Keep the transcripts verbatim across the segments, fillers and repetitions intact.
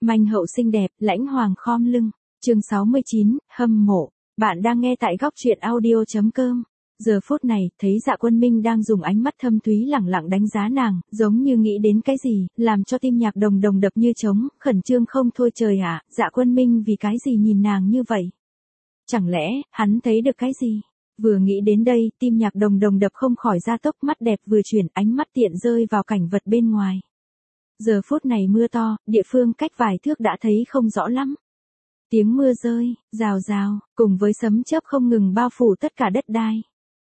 Manh hậu xinh đẹp, lãnh hoàng khom lưng. Chương sáu mươi chín, hâm mộ. Bạn đang nghe tại góc truyện audio chấm com. Giờ phút này, thấy Dạ Quân Minh đang dùng ánh mắt thâm thúy lẳng lặng đánh giá nàng, giống như nghĩ đến cái gì, làm cho tim Nhạc Đồng Đồng đập như trống, khẩn trương không thôi. Trời ạ, Dạ Quân Minh vì cái gì nhìn nàng như vậy? Chẳng lẽ, hắn thấy được cái gì? Vừa nghĩ đến đây, tim Nhạc Đồng Đồng đập không khỏi gia tốc, mắt đẹp vừa chuyển, ánh mắt tiện rơi vào cảnh vật bên ngoài. Giờ phút này mưa to, địa phương cách vài thước đã thấy không rõ lắm. Tiếng mưa rơi, rào rào, cùng với sấm chớp không ngừng bao phủ tất cả đất đai.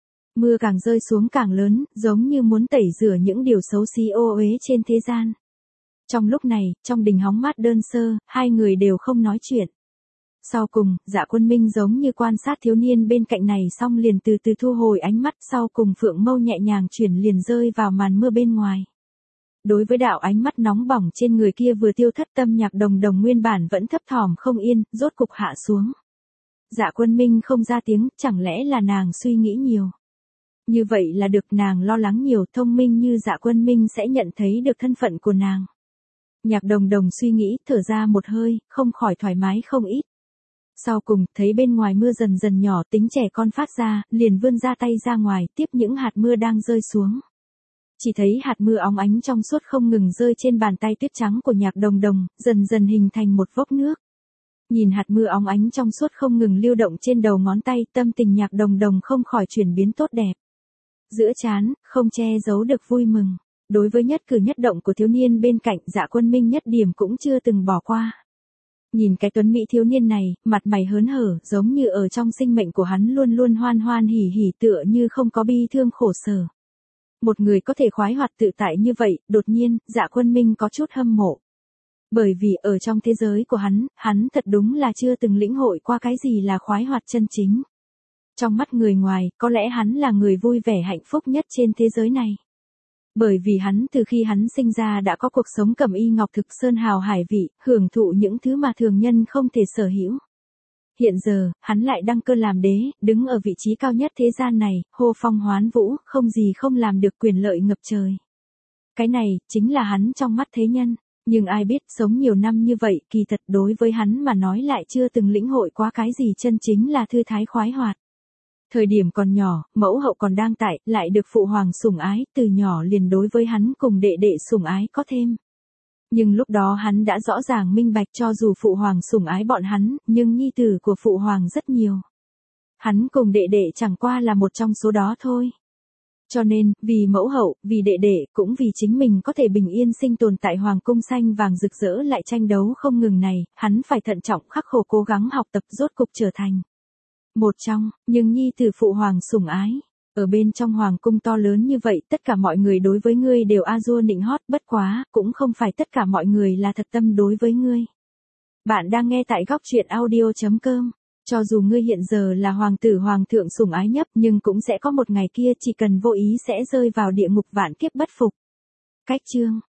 Mưa càng rơi xuống càng lớn, giống như muốn tẩy rửa những điều xấu xí ô uế trên thế gian. Trong lúc này, trong đình hóng mát đơn sơ, hai người đều không nói chuyện. Sau cùng, Dạ Quân Minh giống như quan sát thiếu niên bên cạnh này xong liền từ từ thu hồi ánh mắt, sau cùng phượng mâu nhẹ nhàng chuyển liền rơi vào màn mưa bên ngoài. Đối với đạo ánh mắt nóng bỏng trên người kia vừa tiêu thất, tâm Nhạc Đồng Đồng nguyên bản vẫn thấp thỏm không yên, rốt cục hạ xuống. Dạ Quân Minh không ra tiếng, chẳng lẽ là nàng suy nghĩ nhiều. Như vậy là được, nàng lo lắng nhiều, thông minh như Dạ Quân Minh sẽ nhận thấy được thân phận của nàng. Nhạc Đồng Đồng suy nghĩ, thở ra một hơi, không khỏi thoải mái không ít. Sau cùng, thấy bên ngoài mưa dần dần nhỏ, tính trẻ con phát ra, liền vươn ra tay ra ngoài, tiếp những hạt mưa đang rơi xuống. Chỉ thấy hạt mưa óng ánh trong suốt không ngừng rơi trên bàn tay tuyết trắng của Nhạc Đồng Đồng, dần dần hình thành một vốc nước. Nhìn hạt mưa óng ánh trong suốt không ngừng lưu động trên đầu ngón tay, tâm tình Nhạc Đồng Đồng không khỏi chuyển biến tốt đẹp. Giữa trán, không che giấu được vui mừng. Đối với nhất cử nhất động của thiếu niên bên cạnh, Dạ Quân Minh nhất điểm cũng chưa từng bỏ qua. Nhìn cái tuấn mỹ thiếu niên này, mặt mày hớn hở, giống như ở trong sinh mệnh của hắn luôn luôn hoan hoan hỉ hỉ, tựa như không có bi thương khổ sở. Một người có thể khoái hoạt tự tại như vậy, đột nhiên, Dạ Quân Minh có chút hâm mộ. Bởi vì ở trong thế giới của hắn, hắn thật đúng là chưa từng lĩnh hội qua cái gì là khoái hoạt chân chính. Trong mắt người ngoài, có lẽ hắn là người vui vẻ hạnh phúc nhất trên thế giới này. Bởi vì hắn từ khi hắn sinh ra đã có cuộc sống cẩm y ngọc thực sơn hào hải vị, hưởng thụ những thứ mà thường nhân không thể sở hữu. Hiện giờ, hắn lại đăng cơ làm đế, đứng ở vị trí cao nhất thế gian này, hô phong hoán vũ, không gì không làm được, quyền lợi ngập trời. Cái này, chính là hắn trong mắt thế nhân. Nhưng ai biết, sống nhiều năm như vậy, kỳ thật đối với hắn mà nói lại chưa từng lĩnh hội qua cái gì chân chính là thư thái khoái hoạt. Thời điểm còn nhỏ, mẫu hậu còn đang tại, lại được phụ hoàng sủng ái, từ nhỏ liền đối với hắn cùng đệ đệ sủng ái có thêm. Nhưng lúc đó hắn đã rõ ràng minh bạch, cho dù phụ hoàng sủng ái bọn hắn, nhưng nhi tử của phụ hoàng rất nhiều. Hắn cùng đệ đệ chẳng qua là một trong số đó thôi. Cho nên, vì mẫu hậu, vì đệ đệ, cũng vì chính mình có thể bình yên sinh tồn tại hoàng cung xanh vàng rực rỡ lại tranh đấu không ngừng này, hắn phải thận trọng khắc khổ cố gắng học tập, rốt cục trở thành một trong, nhưng nhi tử phụ hoàng sủng ái. Ở bên trong hoàng cung to lớn như vậy, tất cả mọi người đối với ngươi đều a dua nịnh hót, bất quá, cũng không phải tất cả mọi người là thật tâm đối với ngươi. Bạn đang nghe tại góc truyện audio chấm com. Cho dù ngươi hiện giờ là hoàng tử hoàng thượng sủng ái nhất, nhưng cũng sẽ có một ngày kia chỉ cần vô ý sẽ rơi vào địa ngục vạn kiếp bất phục. Cách chương